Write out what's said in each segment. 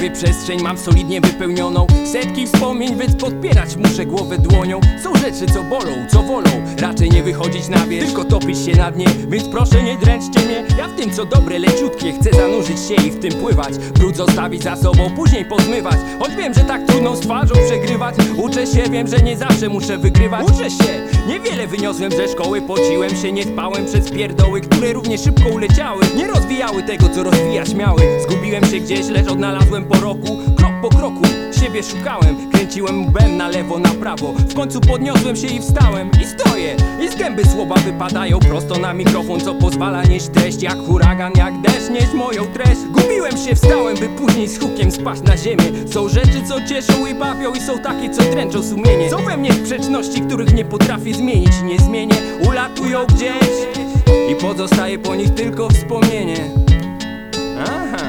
głowie przestrzeń mam solidnie wypełnioną. Setki wspomnień, więc podpierać muszę głowę dłonią. Są rzeczy co bolą, co wolą, raczej nie wychodzić na wierzch, tylko topić się na dnie. Więc proszę nie dręczcie mnie, ja w tym co dobre, leciutkie chcę zanurzyć się i w tym pływać. Brud zostawić za sobą, później pozmywać. Choć wiem, że tak trudno z twarzą przegrywać. Uczę się, wiem, że nie zawsze muszę wygrywać. Uczę się, niewiele wyniosłem ze szkoły. Pociłem się, nie spałem przez pierdoły, które równie szybko uleciały. Nie rozwijały tego, co rozwijać miały. Zgubiłem się gdzieś, lecz odnalazłem po roku. Krok po kroku siebie szukałem, kręciłem łbem na lewo, na prawo. W końcu podniosłem się i wstałem. I stoję, i z gęby słowa wypadają prosto na mikrofon, co pozwala nieść treść jak huragan, jak deszcz nieść moją treść. Gubiłem się, wstałem, by później z hukiem spaść na ziemię. Są rzeczy, co cieszą i bawią, i są takie, co dręczą sumienie. Są we mnie sprzeczności, których nie potrafię zmienić i nie zmienię. Ulatują gdzieś i pozostaje po nich tylko wspomnienie. Aha.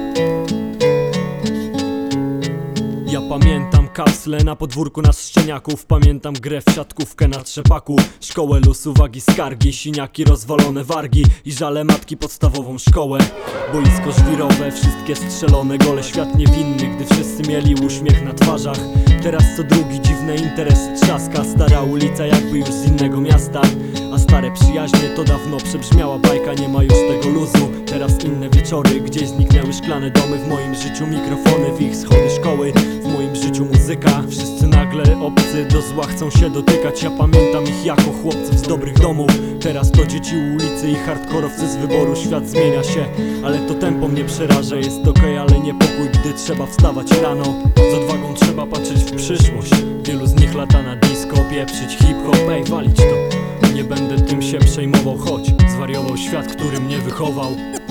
Ja pamiętam kapsle na podwórku nas szczeniaków. Pamiętam grę w siatkówkę na trzepaku. Szkołę luz, uwagi, skargi, siniaki, rozwalone wargi i żale matki, podstawową szkołę. Boisko żwirowe, wszystkie strzelone gole. Świat niewinny, gdy wszyscy mieli uśmiech na twarzach. Teraz co drugi dziwne interesy trzaska. Stara ulica jakby już z innego miasta. A stare przyjaźnie to dawno przebrzmiała bajka. Nie ma już tego luzu, teraz inne wieczory. Gdzieś zniknęły szklane domy, w moim życiu mikrofony, w ich schody szkoły. W moim życiu muzyka, wszyscy nagle obcy do zła chcą się dotykać. Ja pamiętam ich jako chłopców z dobrych domów. Teraz to dzieci ulicy i hardkorowcy z wyboru. Świat zmienia się, ale to tempo mnie przeraża. Jest okej, ale niepokój, gdy trzeba wstawać rano. Z odwagą trzeba patrzeć w przyszłość. Wielu z nich lata na disco, pieprzyć hip-hop, ej, walić to. Nie będę tym się przejmował, choć zwariował świat, który mnie wychował.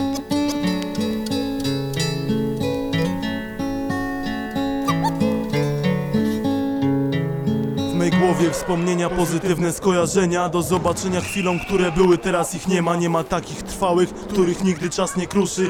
W mej głowie wspomnienia, pozytywne skojarzenia. Do zobaczenia chwilom, które były, teraz ich nie ma. Nie ma takich trwałych, których nigdy czas nie kruszy.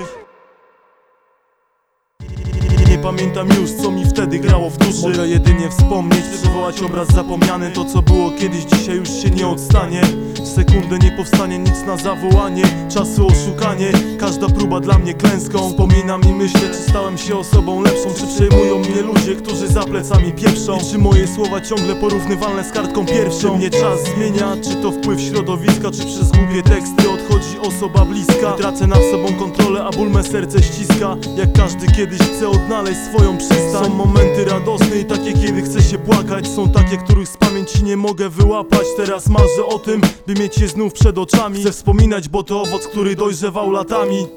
Nie pamiętam już, co mi wtedy grało w duszy. Mogę jedynie wspomnieć, przywołać obraz zapomniany. To co było kiedyś, dzisiaj już się nie odstanie. W sekundę nie powstanie nic na zawołanie. Czasu oszukanie, każda próba dla mnie klęską. Wspominam i myślę, czy stałem się osobą lepszą. Czy przejmują mnie ludzie, którzy za plecami pieprzą. I czy moje słowa ciągle porównywalne z kartką pierwszą. Czy mnie czas zmienia, czy to wpływ środowiska, czy przez głupie teksty odchodzi osoba bliska. I tracę nad sobą kontrolę, a ból me serce ściska. Jak każdy kiedyś chce odnaleźć swoją przystań. Są momenty radosne i takie, kiedy chce się płakać. Są takie, których z pamięci nie mogę wyłapać. Teraz marzę o tym, by mieć je znów przed oczami. Chcę wspominać, bo to owoc, który dojrzewał latami.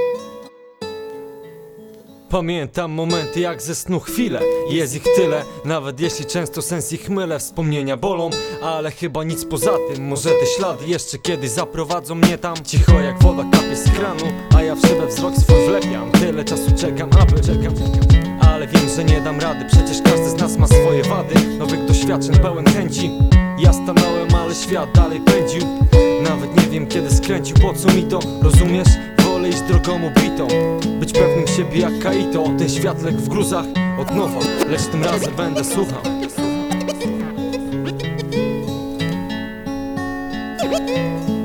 Pamiętam momenty jak ze snu chwile. Jest ich tyle, nawet jeśli często sens ich mylę. Wspomnienia bolą, ale chyba nic poza tym. Może te ślady jeszcze kiedyś zaprowadzą mnie tam. Cicho jak woda kapie z kranu, a ja w szybę wzrok swój wlepiam. Tyle czasu czekam, ale wiem, że nie dam rady. Przecież każdy z nas ma swoje wady. Nowych doświadczeń pełen chęci. Ja stanąłem, ale świat dalej pędził. Nawet nie wiem kiedy skręcił, po co mi to, rozumiesz? Wolę iść drogą ubitą, być pewnym siebie jak Kaito. Ten świat legł w gruzach od nowa, lecz tym razem będę słuchał.